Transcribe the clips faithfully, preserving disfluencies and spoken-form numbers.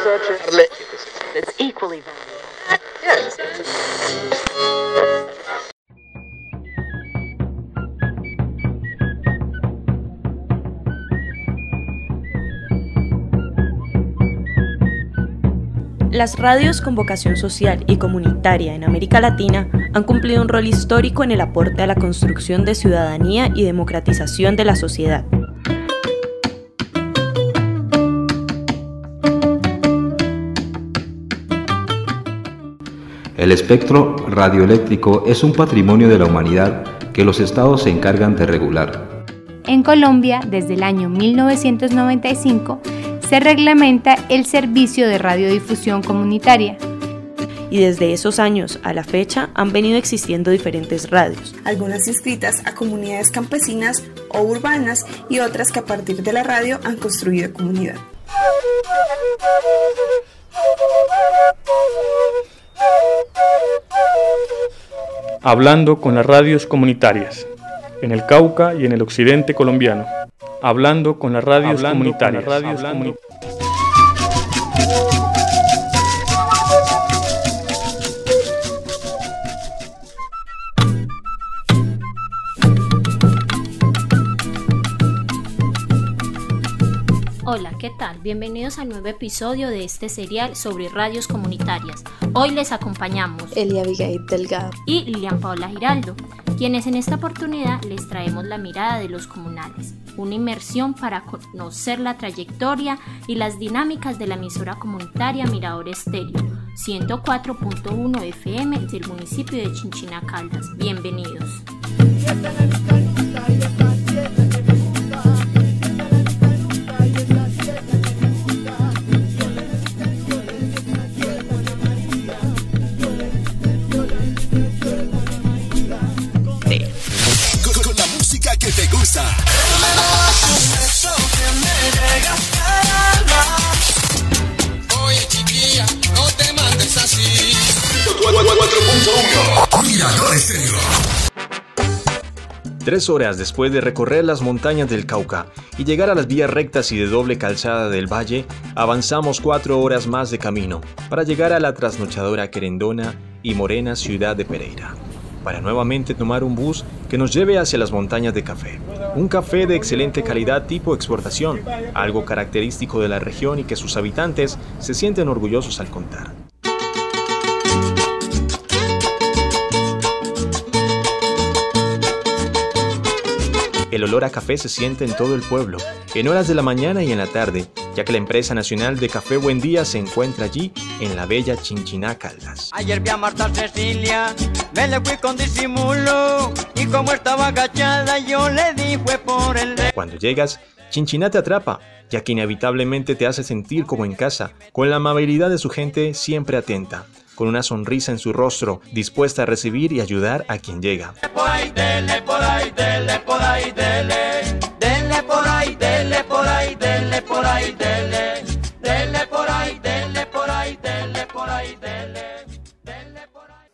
It's equally valuable. Yes. Las radios con vocación social y comunitaria en América Latina han cumplido un rol histórico en el aporte a la construcción de ciudadanía y democratización de la sociedad. El espectro radioeléctrico es un patrimonio de la humanidad que los estados se encargan de regular. En Colombia, desde el año mil novecientos noventa y cinco, se reglamenta el servicio de radiodifusión comunitaria. Y desde esos años a la fecha han venido existiendo diferentes radios. Algunas inscritas a comunidades campesinas o urbanas y otras que a partir de la radio han construido comunidad. Hablando con las radios comunitarias, en el Cauca y en el occidente colombiano. Hablando con las radios Hablando comunitarias. Con las radios comunitarias. Hola, ¿qué tal? Bienvenidos al nuevo episodio de este serial sobre radios comunitarias. Hoy les acompañamos Elia Abigail Delgado y Lilian Paola Giraldo, quienes en esta oportunidad les traemos la mirada de los comunales, una inmersión para conocer la trayectoria y las dinámicas de la emisora comunitaria Mirador Estéreo, ciento cuatro punto uno F M del municipio de Chinchiná Caldas. Bienvenidos. Oye chiquilla, no te mandes así. Mirador Estéreo. Tres horas después de recorrer las montañas del Cauca y llegar a las vías rectas y de doble calzada del valle, avanzamos cuatro horas más de camino para llegar a la trasnochadora, querendona y morena ciudad de Pereira, para nuevamente tomar un bus que nos lleve hacia las montañas de café. Un café de excelente calidad tipo exportación, algo característico de la región y que sus habitantes se sienten orgullosos al contar. El olor a café se siente en todo el pueblo, en horas de la mañana y en la tarde, ya que la empresa nacional de Café Buen Día se encuentra allí, en la bella Chinchiná Caldas. Ayer vi a Marta Cecilia, me le fui con disimulo, y como estaba agachada yo le di fue por el... Cuando llegas, Chinchiná te atrapa, ya que inevitablemente te hace sentir como en casa, con la amabilidad de su gente siempre atenta, con una sonrisa en su rostro, dispuesta a recibir y ayudar a quien llega. Por ahí, dele, por ahí, dele, por ahí, dele, dele por ahí, dele, por ahí, dele, por ahí, dele, dele por ahí, dele, por ahí, dele, por ahí, dele, dele por ahí.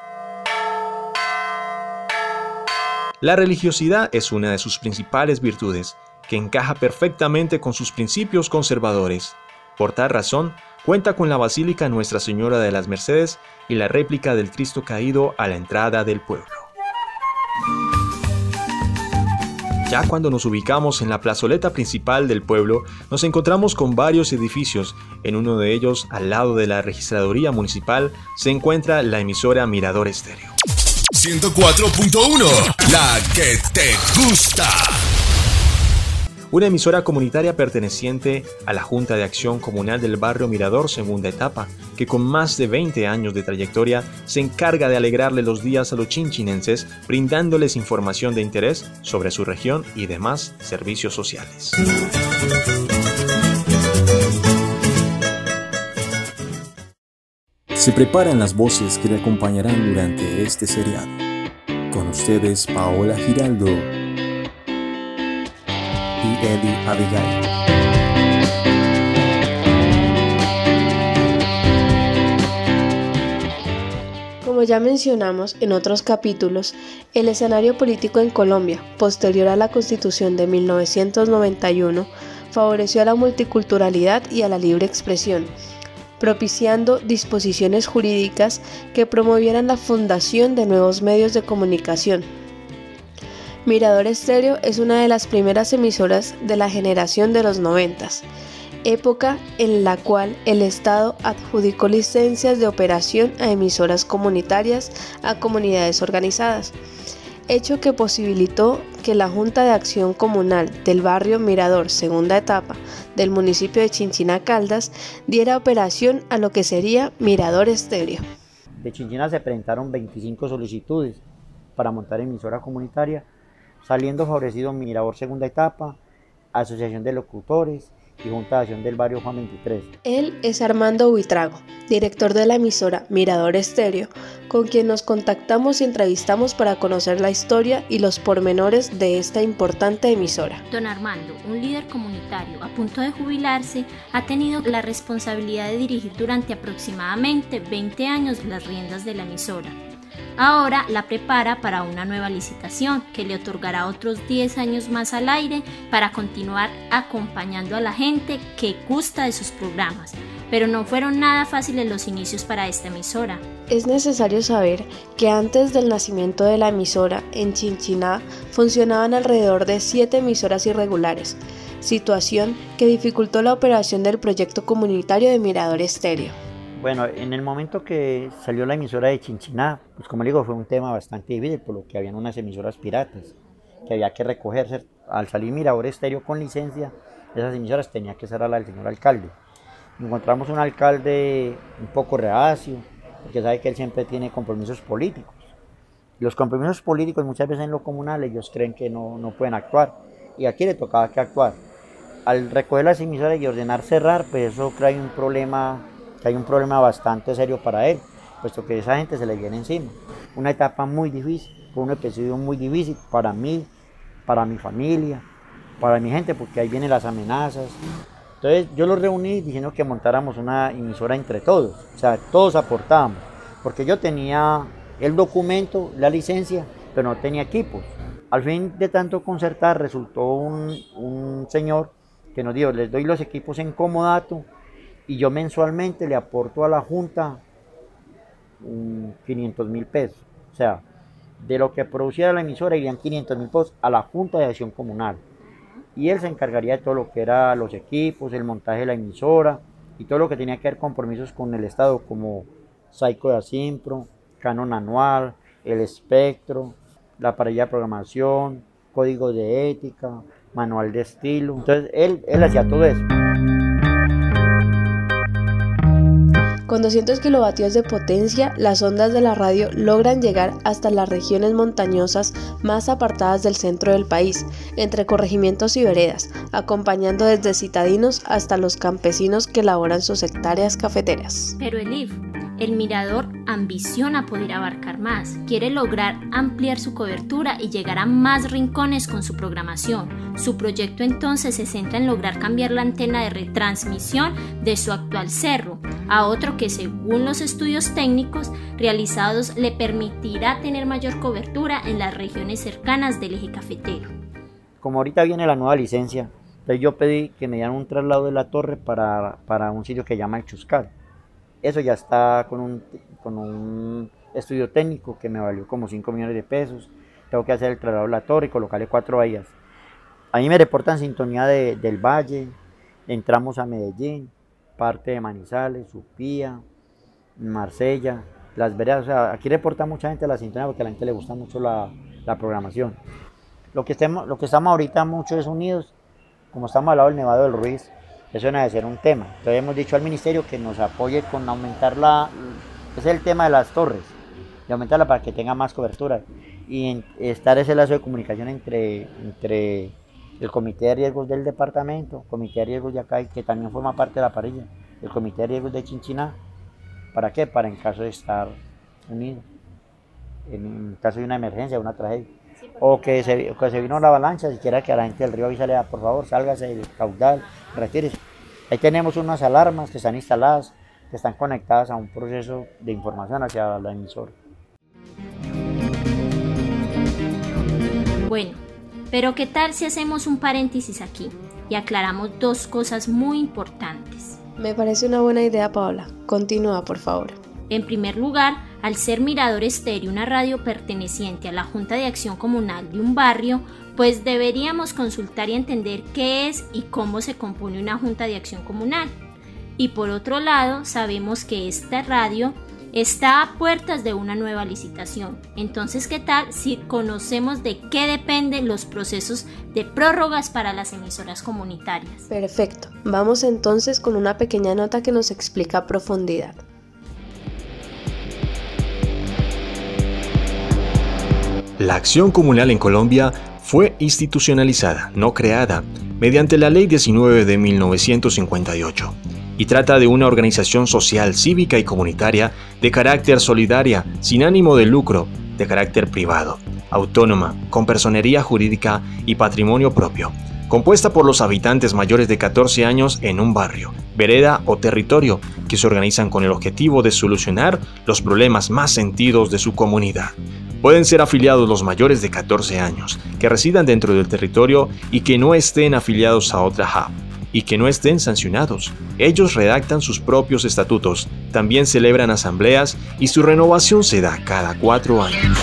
La religiosidad es una de sus principales virtudes, que encaja perfectamente con sus principios conservadores. Por tal razón, cuenta con la Basílica Nuestra Señora de las Mercedes y la réplica del Cristo Caído a la entrada del pueblo. Ya cuando nos ubicamos en la plazoleta principal del pueblo, nos encontramos con varios edificios. En uno de ellos, al lado de la registraduría municipal, se encuentra la emisora Mirador Estéreo. ciento cuatro punto uno, la que te gusta. Una emisora comunitaria perteneciente a la Junta de Acción Comunal del Barrio Mirador, segunda etapa, que con más de veinte años de trayectoria se encarga de alegrarle los días a los chinchinenses, brindándoles información de interés sobre su región y demás servicios sociales. Se preparan las voces que le acompañarán durante este serial. Con ustedes, Paola Giraldo y Elia Abigail. Como ya mencionamos en otros capítulos, el escenario político en Colombia, posterior a la Constitución de mil novecientos noventa y uno, favoreció a la multiculturalidad y a la libre expresión, propiciando disposiciones jurídicas que promovieran la fundación de nuevos medios de comunicación. Mirador Estéreo es una de las primeras emisoras de la generación de los noventas, época en la cual el Estado adjudicó licencias de operación a emisoras comunitarias a comunidades organizadas, hecho que posibilitó que la Junta de Acción Comunal del barrio Mirador, segunda etapa, del municipio de Chinchiná Caldas, diera operación a lo que sería Mirador Estéreo. De Chinchiná se presentaron veinticinco solicitudes para montar emisora comunitaria, saliendo favorecido Mirador segunda etapa, Asociación de Locutores y Junta de Acción del barrio Juan veintitrés. Él es Armando Buitrago, director de la emisora Mirador Estéreo, con quien nos contactamos y entrevistamos para conocer la historia y los pormenores de esta importante emisora. Don Armando, un líder comunitario a punto de jubilarse, ha tenido la responsabilidad de dirigir durante aproximadamente veinte años las riendas de la emisora. Ahora la prepara para una nueva licitación que le otorgará otros diez años más al aire para continuar acompañando a la gente que gusta de sus programas. Pero no fueron nada fáciles los inicios para esta emisora. Es necesario saber que antes del nacimiento de la emisora, en Chinchiná funcionaban alrededor de siete emisoras irregulares, situación que dificultó la operación del proyecto comunitario de Mirador Estéreo. Bueno, en el momento que salió la emisora de Chinchiná, pues como le digo, fue un tema bastante difícil, por lo que habían unas emisoras piratas que había que recogerse. Al salir Mirador Estéreo con licencia, esas emisoras tenía que ser a la del señor alcalde. Encontramos un alcalde un poco reacio, porque sabe que él siempre tiene compromisos políticos. Los compromisos políticos muchas veces en lo comunal ellos creen que no, no pueden actuar, y aquí le tocaba que actuar. Al recoger las emisoras y ordenar cerrar, pues eso trae un problema... hay un problema bastante serio para él, puesto que esa gente se le viene encima. Una etapa muy difícil, fue un episodio muy difícil para mí, para mi familia, para mi gente, porque ahí vienen las amenazas. Entonces yo los reuní diciendo que montáramos una emisora entre todos, o sea, todos aportábamos, porque yo tenía el documento, la licencia, pero no tenía equipos. Al fin de tanto concertar, resultó un, un señor que nos dijo, les doy los equipos en comodato, y yo mensualmente le aporto a la Junta um, quinientos mil pesos. O sea, de lo que produciera la emisora irían quinientos mil pesos a la Junta de Acción Comunal. Y él se encargaría de todo lo que era los equipos, el montaje de la emisora y todo lo que tenía que ver compromisos con el Estado, como Saico de Asimpro, canon anual, el espectro, la parrilla de programación, código de ética, manual de estilo. Entonces él, él hacía todo eso. Con doscientos kilovatios de potencia, las ondas de la radio logran llegar hasta las regiones montañosas más apartadas del centro del país, entre corregimientos y veredas, acompañando desde citadinos hasta los campesinos que laboran sus hectáreas cafeteras. Pero Elif, el Mirador ambiciona poder abarcar más, quiere lograr ampliar su cobertura y llegar a más rincones con su programación. Su proyecto entonces se centra en lograr cambiar la antena de retransmisión de su actual cerro a otro que, según los estudios técnicos realizados, le permitirá tener mayor cobertura en las regiones cercanas del eje cafetero. Como ahorita viene la nueva licencia, entonces yo pedí que me dieran un traslado de la torre para, para un sitio que llama El Chuscal. Eso ya está con un, con un estudio técnico que me valió como cinco millones de pesos. Tengo que hacer el traslado de la torre y colocarle cuatro bahías. A mí me reportan sintonía de, del Valle, entramos a Medellín, parte de Manizales, Supía, Marsella, Las Veredas. O sea, aquí reporta mucha gente la sintonía porque a la gente le gusta mucho la, la programación. Lo que, estemos, lo que estamos ahorita mucho es unidos, como estamos al lado del Nevado del Ruiz, eso debe ser un tema. Entonces hemos dicho al ministerio que nos apoye con aumentar la, ese es el tema de las torres, de aumentarla para que tenga más cobertura y en, estar ese lazo de comunicación entre, entre el comité de riesgos del departamento, comité de riesgos de acá, que también forma parte de la parrilla, el comité de riesgos de Chinchiná. ¿Para qué? Para en caso de estar unidos, en caso de una emergencia, una tragedia. O que se, que se vino la avalancha, si quiera que a la gente del río avísale, por favor, sálgase del caudal, retírese. Ahí tenemos unas alarmas que están instaladas, que están conectadas a un proceso de información hacia la emisora. Bueno, pero ¿qué tal si hacemos un paréntesis aquí y aclaramos dos cosas muy importantes? Me parece una buena idea, Paola. Continúa, por favor. En primer lugar, al ser Mirador Estéreo una radio perteneciente a la Junta de Acción Comunal de un barrio, pues deberíamos consultar y entender qué es y cómo se compone una Junta de Acción Comunal. Y por otro lado, sabemos que esta radio está a puertas de una nueva licitación. Entonces, ¿qué tal si conocemos de qué dependen los procesos de prórrogas para las emisoras comunitarias? Perfecto. Vamos entonces con una pequeña nota que nos explica a profundidad. La acción comunal en Colombia fue institucionalizada, no creada, mediante la Ley diecinueve de mil novecientos cincuenta y ocho, y trata de una organización social, cívica y comunitaria de carácter solidaria, sin ánimo de lucro, de carácter privado, autónoma, con personería jurídica y patrimonio propio, compuesta por los habitantes mayores de catorce años en un barrio, vereda o territorio, que se organizan con el objetivo de solucionar los problemas más sentidos de su comunidad. Pueden ser afiliados los mayores de catorce años, que residan dentro del territorio y que no estén afiliados a otra H A B, y que no estén sancionados. Ellos redactan sus propios estatutos, también celebran asambleas y su renovación se da cada cuatro años.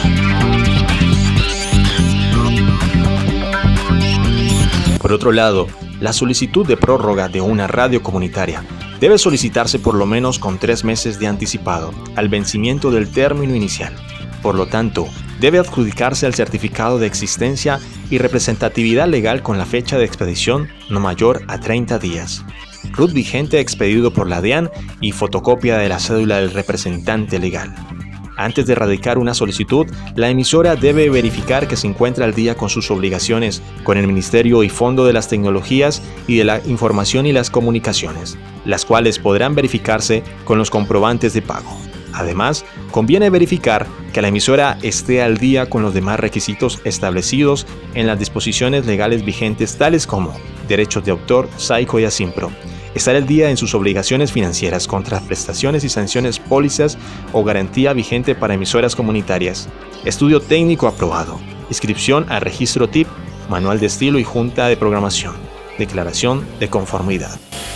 Por otro lado, la solicitud de prórroga de una radio comunitaria debe solicitarse por lo menos con tres meses de anticipado al vencimiento del término inicial. Por lo tanto, debe adjudicarse al certificado de existencia y representatividad legal con la fecha de expedición no mayor a treinta días. R U T vigente expedido por la DIAN y fotocopia de la cédula del representante legal. Antes de radicar una solicitud, la emisora debe verificar que se encuentra al día con sus obligaciones con el Ministerio y Fondo de las Tecnologías y de la Información y las Comunicaciones, las cuales podrán verificarse con los comprobantes de pago. Además, conviene verificar que la emisora esté al día con los demás requisitos establecidos en las disposiciones legales vigentes, tales como derechos de autor, SAICO y ASIMPRO, estar al día en sus obligaciones financieras contra prestaciones y sanciones, pólizas o garantía vigente para emisoras comunitarias, estudio técnico aprobado, inscripción al registro T I P, manual de estilo y junta de programación, declaración de conformidad.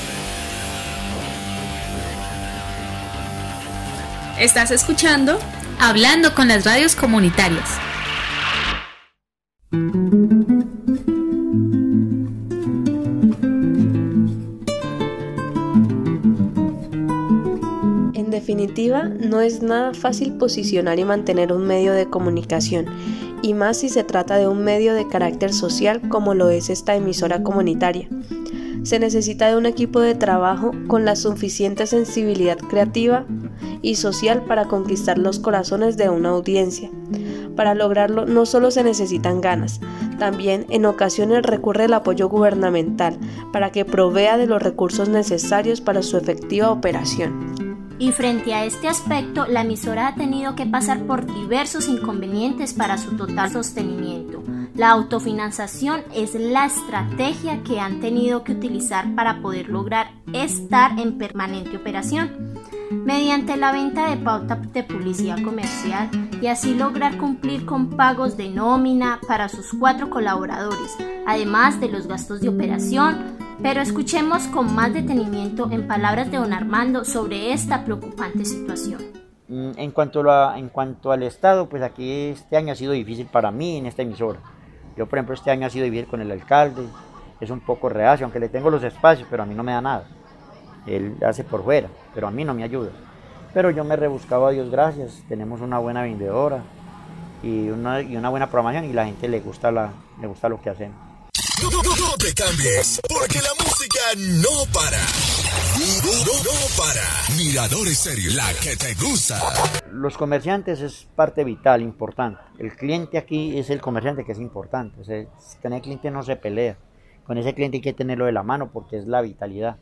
Estás escuchando Hablando con las radios comunitarias. En definitiva, no es nada fácil posicionar y mantener un medio de comunicación, y más si se trata de un medio de carácter social como lo es esta emisora comunitaria. Se necesita de un equipo de trabajo con la suficiente sensibilidad creativa y social para conquistar los corazones de una audiencia. Para lograrlo no solo se necesitan ganas, también en ocasiones recurre el apoyo gubernamental para que provea de los recursos necesarios para su efectiva operación. Y frente a este aspecto, la emisora ha tenido que pasar por diversos inconvenientes para su total sostenimiento. La autofinanciación es la estrategia que han tenido que utilizar para poder lograr estar en permanente operación, mediante la venta de pauta de publicidad comercial, y así lograr cumplir con pagos de nómina para sus cuatro colaboradores, además de los gastos de operación. Pero escuchemos con más detenimiento en palabras de don Armando sobre esta preocupante situación. En cuanto, a la, en cuanto al Estado, pues aquí este año ha sido difícil para mí en esta emisora. Yo, por ejemplo, este año ha sido difícil con el alcalde, es un poco reacio, aunque le tengo los espacios, pero a mí no me da nada. Él hace por fuera, pero a mí no me ayuda. Pero yo me he rebuscado a Dios gracias, tenemos una buena vendedora y una, y una buena programación, y la gente le gusta, la, le gusta lo que hacemos. No, no, no te cambies, porque la música no para. No, no, no para. Mirador Estéreo, la que te gusta. Los comerciantes es parte vital, importante. El cliente aquí es el comerciante, que es importante. O sea, con el cliente no se pelea. Con ese cliente hay que tenerlo de la mano porque es la vitalidad.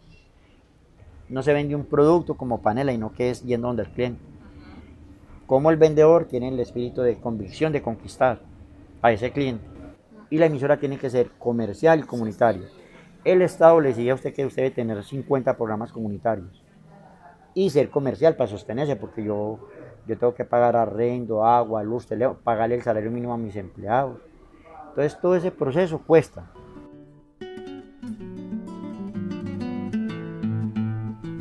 No se vende un producto como panela, y no que es yendo donde el cliente. Como el vendedor tiene el espíritu de convicción de conquistar a ese cliente. Y la emisora tiene que ser comercial y comunitaria. El Estado le decía a usted que usted debe tener cincuenta programas comunitarios y ser comercial para sostenerse, porque yo, yo tengo que pagar arrendo, agua, luz, teléfono, pagarle el salario mínimo a mis empleados. Entonces todo ese proceso cuesta.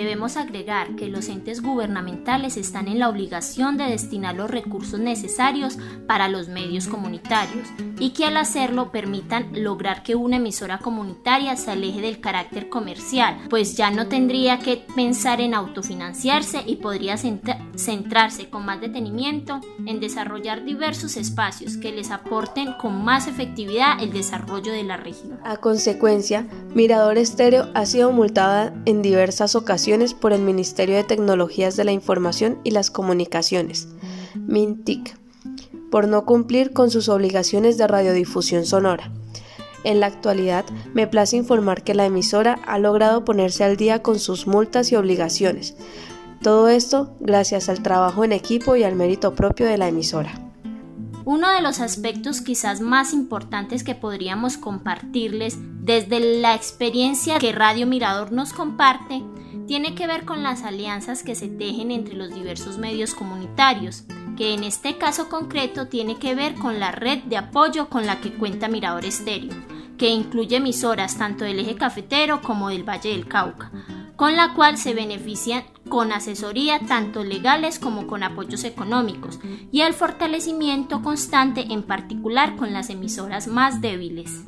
Debemos agregar que los entes gubernamentales están en la obligación de destinar los recursos necesarios para los medios comunitarios y que al hacerlo permitan lograr que una emisora comunitaria se aleje del carácter comercial, pues ya no tendría que pensar en autofinanciarse y podría centrarse con más detenimiento en desarrollar diversos espacios que les aporten con más efectividad el desarrollo de la región. A consecuencia, Mirador Estéreo ha sido multada en diversas ocasiones por el Ministerio de Tecnologías de la Información y las Comunicaciones, MINTIC, por no cumplir con sus obligaciones de radiodifusión sonora. En la actualidad, me place informar que la emisora ha logrado ponerse al día con sus multas y obligaciones. Todo esto gracias al trabajo en equipo y al mérito propio de la emisora. Uno de los aspectos quizás más importantes que podríamos compartirles desde la experiencia que Radio Mirador nos comparte tiene que ver con las alianzas que se tejen entre los diversos medios comunitarios, que en este caso concreto tiene que ver con la red de apoyo con la que cuenta Mirador Estéreo, que incluye emisoras tanto del eje cafetero como del Valle del Cauca, con la cual se benefician con asesoría tanto legales como con apoyos económicos y el fortalecimiento constante en particular con las emisoras más débiles.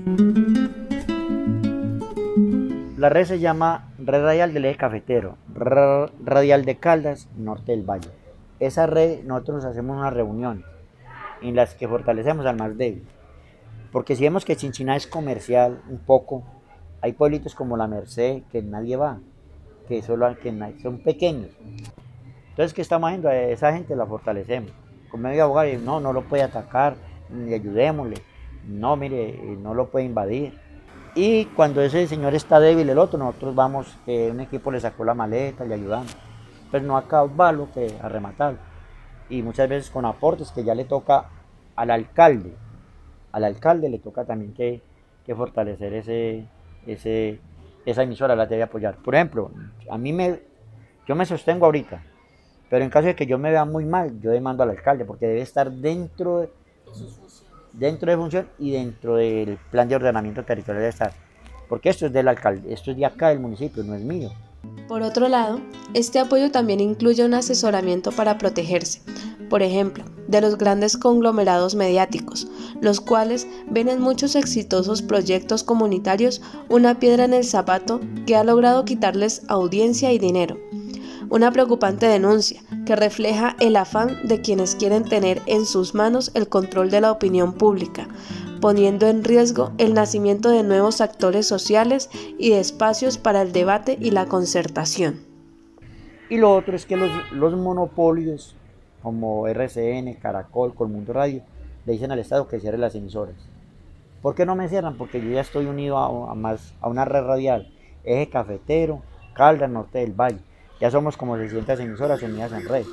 La red se llama Red Radial del Eje Cafetero, Red Radial de Caldas, Norte del Valle. Esa red nosotros hacemos unas reuniones en las que fortalecemos al más débil, porque si vemos que Chinchiná es comercial un poco, hay pueblitos como La Merced que nadie va, que solo que son pequeños. Entonces, ¿qué estamos haciendo? A esa gente la fortalecemos. Con medio abogado, no, no lo puede atacar, ni ayudémosle. No, mire, no lo puede invadir. Y cuando ese señor está débil, el otro, nosotros vamos, eh, un equipo le sacó la maleta, le ayudamos. Pero no a acabarlo, que a rematarlo. Y muchas veces con aportes que ya le toca al alcalde. Al alcalde le toca también que, que fortalecer ese... ese esa emisora la debe apoyar. Por ejemplo, a mí me, yo me sostengo ahorita, pero en caso de que yo me vea muy mal, yo demando al alcalde, porque debe estar dentro de, dentro de función y dentro del plan de ordenamiento territorial de estar, porque esto es del alcalde, esto es de acá del municipio, no es mío. Por otro lado, este apoyo también incluye un asesoramiento para protegerse, por ejemplo, de los grandes conglomerados mediáticos, los cuales ven en muchos exitosos proyectos comunitarios una piedra en el zapato que ha logrado quitarles audiencia y dinero. Una preocupante denuncia que refleja el afán de quienes quieren tener en sus manos el control de la opinión pública, poniendo en riesgo el nacimiento de nuevos actores sociales y de espacios para el debate y la concertación. Y lo otro es que los, los monopolios como R C N, Caracol, Colmundo Radio, le dicen al Estado que cierre las emisoras. ¿Por qué no me cierran? Porque yo ya estoy unido a, a, más, a una red radial, Eje Cafetero, Caldas, Norte del Valle. Ya somos como seiscientas emisoras unidas en red.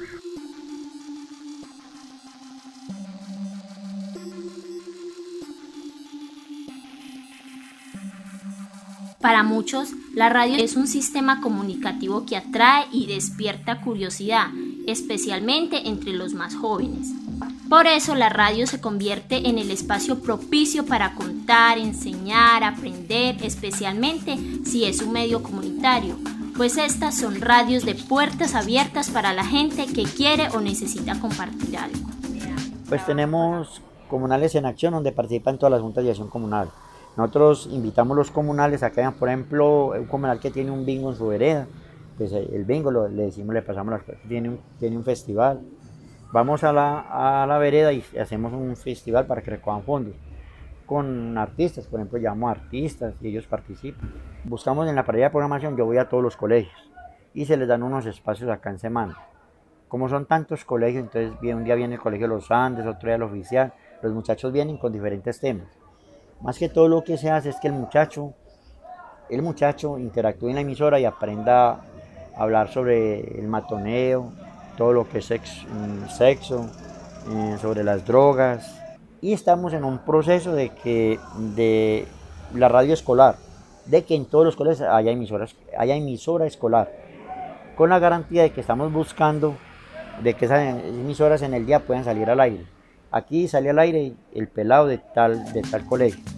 Para muchos, la radio es un sistema comunicativo que atrae y despierta curiosidad, especialmente entre los más jóvenes. Por eso la radio se convierte en el espacio propicio para contar, enseñar, aprender, especialmente si es un medio comunitario, pues estas son radios de puertas abiertas para la gente que quiere o necesita compartir algo. Pues tenemos comunales en acción donde participan todas las juntas de acción comunal. Nosotros invitamos a los comunales a que hagan, por ejemplo, un comunal que tiene un bingo en su vereda, pues el bingo lo, le decimos, le pasamos, las, tiene, un, tiene un festival. Vamos a la, a la vereda y hacemos un festival para que recojan fondos con artistas, por ejemplo, llamamos a artistas y ellos participan. Buscamos en la parrilla de programación, yo voy a todos los colegios y se les dan unos espacios acá en semana. Como son tantos colegios, entonces un día viene el colegio Los Andes, otro día el oficial, los muchachos vienen con diferentes temas. Más que todo lo que se hace es que el muchacho, el muchacho interactúe en la emisora y aprenda a hablar sobre el matoneo, todo lo que es sexo, sexo eh, sobre las drogas. Y estamos en un proceso de que de la radio escolar, de que en todos los colegios haya emisoras, haya emisora escolar, con la garantía de que estamos buscando de que esas emisoras en el día puedan salir al aire. Aquí sale al aire el pelado de tal, de tal colegio.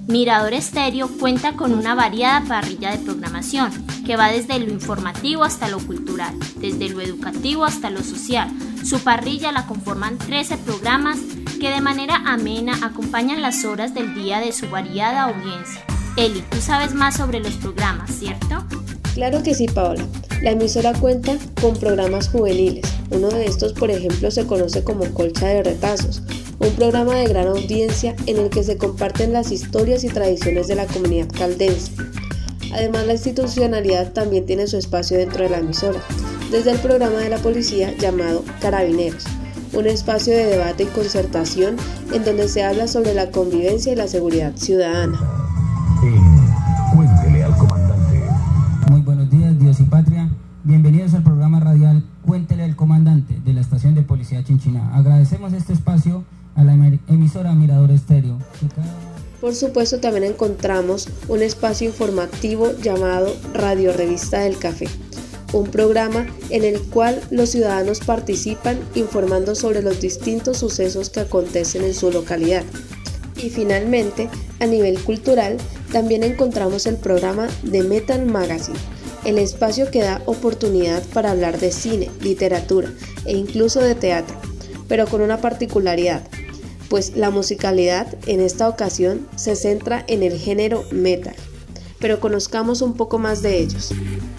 Mirador Estéreo cuenta con una variada parrilla de programación que va desde lo informativo hasta lo cultural, desde lo educativo hasta lo social. Su parrilla la conforman trece programas que de manera amena acompañan las horas del día de su variada audiencia. Eli, tú sabes más sobre los programas, ¿cierto? Claro que sí, Paola. La emisora cuenta con programas juveniles. Uno de estos, por ejemplo, se conoce como Colcha de Retazos, un programa de gran audiencia en el que se comparten las historias y tradiciones de la comunidad caldense. Además, la institucionalidad también tiene su espacio dentro de la emisora, desde el programa de la policía llamado Carabineros, un espacio de debate y concertación en donde se habla sobre la convivencia y la seguridad ciudadana. Cuéntele al comandante. Muy buenos días, Dios y patria. Bienvenidos al programa radial Cuéntele al comandante de la estación de policía Chinchiná. Agradecemos este espacio a la emisora Mirador Estéreo. Por supuesto, también encontramos un espacio informativo llamado Radio Revista del Café, un programa en el cual los ciudadanos participan informando sobre los distintos sucesos que acontecen en su localidad. Y finalmente, a nivel cultural, también encontramos el programa de Metal Magazine, el espacio que da oportunidad para hablar de cine, literatura e incluso de teatro, pero con una particularidad, pues la musicalidad en esta ocasión se centra en el género metal, pero conozcamos un poco más de ellos.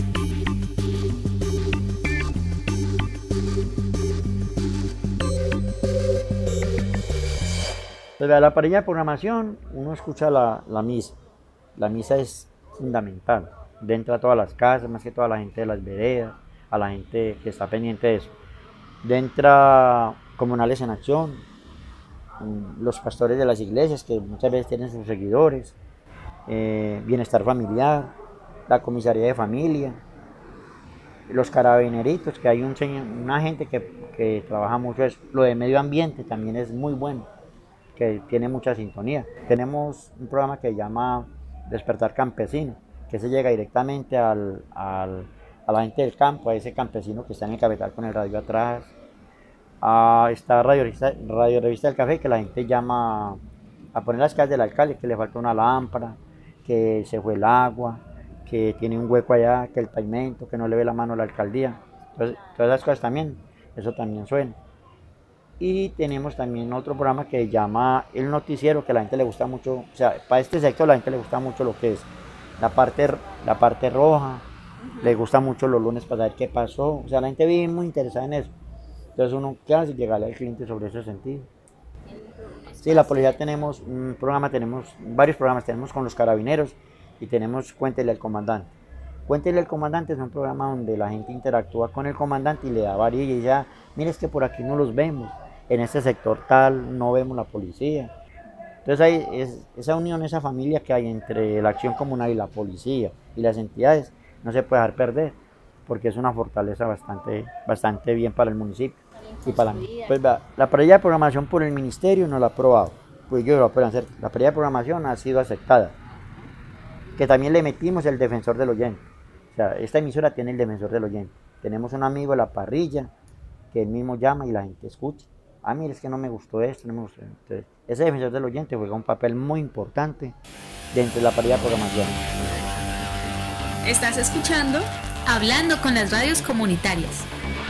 Desde la parrilla de programación uno escucha la, la misa. La misa es fundamental. Entra a todas las casas, más que toda la gente de las veredas, a la gente que está pendiente de eso. Entra Comunales en Acción, los pastores de las iglesias que muchas veces tienen sus seguidores, eh, Bienestar Familiar, la comisaría de familia, los carabineritos, que hay un, una gente que, que trabaja mucho eso. Lo de medio ambiente también es muy bueno, que tiene mucha sintonía. Tenemos un programa que se llama Despertar Campesino, que se llega directamente al, al, a la gente del campo, a ese campesino que está en el cafetal con el radio atrás. Ah, está Radio Revista, Radio Revista del Café, que la gente llama a poner las calles del alcalde, que le falta una lámpara, que se fue el agua, que tiene un hueco allá, que el pavimento, que no le ve la mano a la alcaldía. Entonces, todas esas cosas también, eso también suena. Y tenemos también otro programa que se llama El Noticiero, que a la gente le gusta mucho, o sea, para este sector a la gente le gusta mucho lo que es la parte, la parte roja, uh-huh. Le gusta mucho los lunes para saber qué pasó, o sea, la gente vive muy interesada en eso. Entonces uno, ¿qué hace? Llegarle al cliente sobre ese sentido. Sí, la policía tenemos un programa, tenemos varios programas, tenemos con los carabineros y tenemos Cuéntele al comandante. Cuéntele al comandante es un programa donde la gente interactúa con el comandante y le da varilla y ya, mire, es que por aquí no los vemos, en este sector tal no vemos la policía. Entonces hay es, esa unión, esa familia que hay entre la acción comunal y la policía y las entidades no se puede dejar perder, porque es una fortaleza bastante, bastante bien para el municipio y para la, pues, la parrilla de programación por el ministerio no la ha aprobado, pues yo lo puedo hacer. La parrilla de programación ha sido aceptada, que también le metimos el defensor del oyente. O sea, esta emisora tiene el defensor del oyente. Tenemos un amigo de la parrilla que él mismo llama y la gente escucha. Ah, mire, es que no me gustó esto, no me gustó. Entonces, ese defensor del oyente juega un papel muy importante dentro de la parrilla de programación. ¿Estás escuchando? Hablando con las radios comunitarias.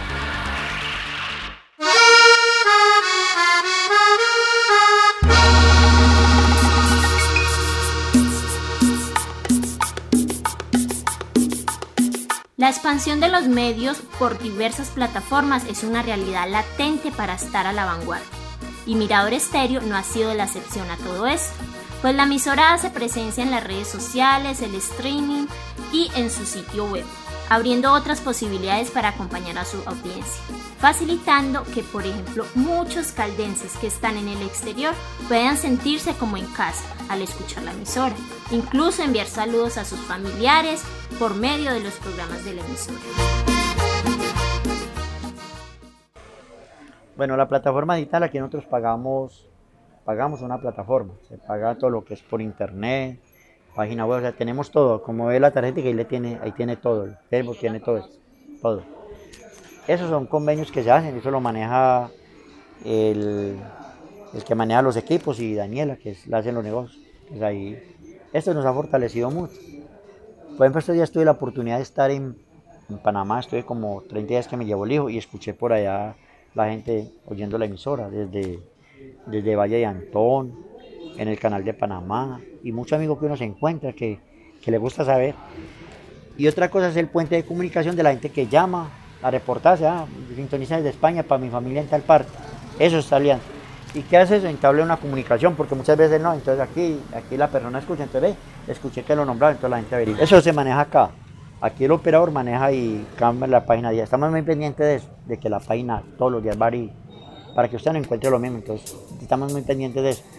La expansión de los medios por diversas plataformas es una realidad latente para estar a la vanguardia. Y Mirador Estéreo no ha sido la excepción a todo esto, pues la emisora hace presencia en las redes sociales, el streaming y en su sitio web, abriendo otras posibilidades para acompañar a su audiencia, facilitando que, por ejemplo, muchos caldenses que están en el exterior puedan sentirse como en casa al escuchar la emisora, incluso enviar saludos a sus familiares por medio de los programas de la emisora. Bueno, la plataforma digital, aquí nosotros pagamos, pagamos una plataforma, se paga todo lo que es por internet, página web, o sea, tenemos todo, como ve la tarjeta que ahí, le tiene, ahí tiene todo, el Facebook tiene todo eso, todo. Esos son convenios que se hacen, eso lo maneja el, el que maneja los equipos y Daniela, que es, la hacen los negocios. Pues ahí, esto nos ha fortalecido mucho. Por ejemplo, estos días tuve la oportunidad de estar en, en Panamá, estuve como treinta días que me llevó el hijo y escuché por allá la gente oyendo la emisora, desde, desde Valle de Antón, en el canal de Panamá, y muchos amigos que uno se encuentra que, que le gusta saber. Y otra cosa es el puente de comunicación de la gente que llama a reportarse, ah, sintoniza desde España para mi familia en tal parte. Eso está aliando. ¿Y qué hace eso? Entabla una comunicación, porque muchas veces no, entonces aquí, aquí la persona escucha, entonces ve, escuché que lo nombraron, entonces la gente averigua. Eso se maneja acá. Aquí el operador maneja y cambia la página día. Estamos muy pendientes de eso, de que la página todos los días varíe, para que usted no encuentre lo mismo, entonces estamos muy pendientes de eso.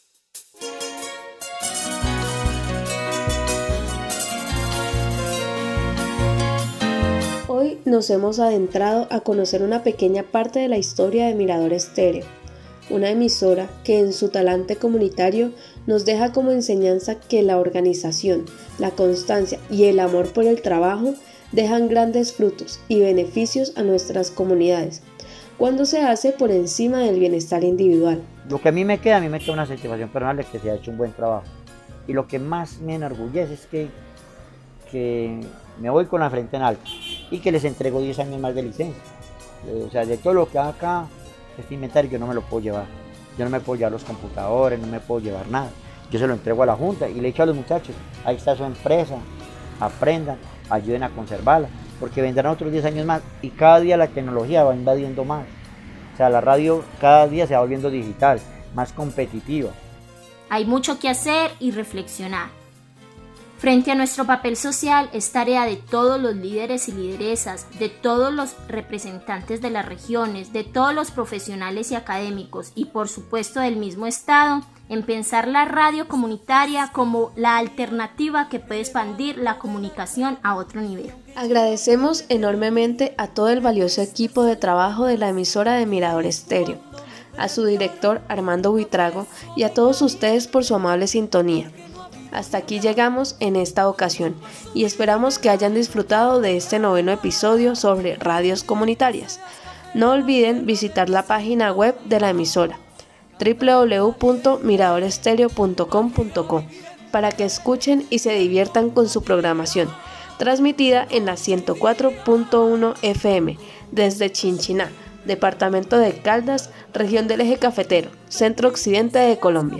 Hoy nos hemos adentrado a conocer una pequeña parte de la historia de Mirador Estéreo, una emisora que en su talante comunitario nos deja como enseñanza que la organización, la constancia y el amor por el trabajo dejan grandes frutos y beneficios a nuestras comunidades, cuando se hace por encima del bienestar individual. Lo que a mí me queda, a mí me queda una satisfacción personal de que se ha hecho un buen trabajo. Y lo que más me enorgullece es que, que me voy con la frente en alto y que les entrego diez años más de licencia. O sea, de todo lo que haga acá, este inventario yo no me lo puedo llevar. Yo no me puedo llevar los computadores, no me puedo llevar nada. Yo se lo entrego a la Junta y le he dicho a los muchachos, ahí está su empresa, aprendan, ayuden a conservarla, porque vendrán otros diez años más y cada día la tecnología va invadiendo más. O sea, la radio cada día se va volviendo digital, más competitiva. Hay mucho que hacer y reflexionar. Frente a nuestro papel social es tarea de todos los líderes y lideresas, de todos los representantes de las regiones, de todos los profesionales y académicos y por supuesto del mismo Estado, en pensar la radio comunitaria como la alternativa que puede expandir la comunicación a otro nivel. Agradecemos enormemente a todo el valioso equipo de trabajo de la emisora de Mirador Estéreo, a su director Armando Buitrago y a todos ustedes por su amable sintonía. Hasta aquí llegamos en esta ocasión y esperamos que hayan disfrutado de este noveno episodio sobre radios comunitarias. No olviden visitar la página web de la emisora doble u doble u doble u punto mirador estéreo punto com punto co para que escuchen y se diviertan con su programación, transmitida en la ciento cuatro punto uno F M desde Chinchiná, departamento de Caldas, región del Eje Cafetero, centro occidente de Colombia.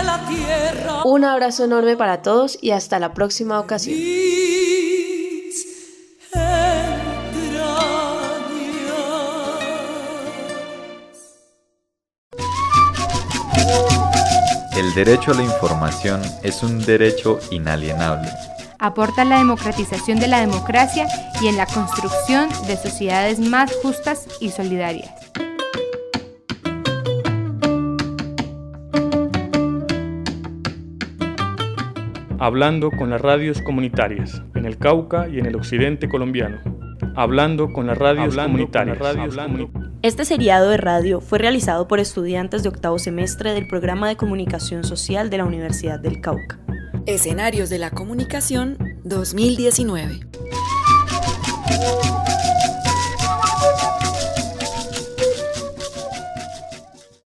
Un abrazo enorme para todos y hasta la próxima ocasión. El derecho a la información es un derecho inalienable. Aporta en la democratización de la democracia y en la construcción de sociedades más justas y solidarias. Hablando con las radios comunitarias, en el Cauca y en el occidente colombiano. Hablando con las radios Hablando comunitarias. Con las radios Hablando. Este seriado de radio fue realizado por estudiantes de octavo semestre del programa de comunicación social de la Universidad del Cauca. Escenarios de la comunicación dos mil diecinueve.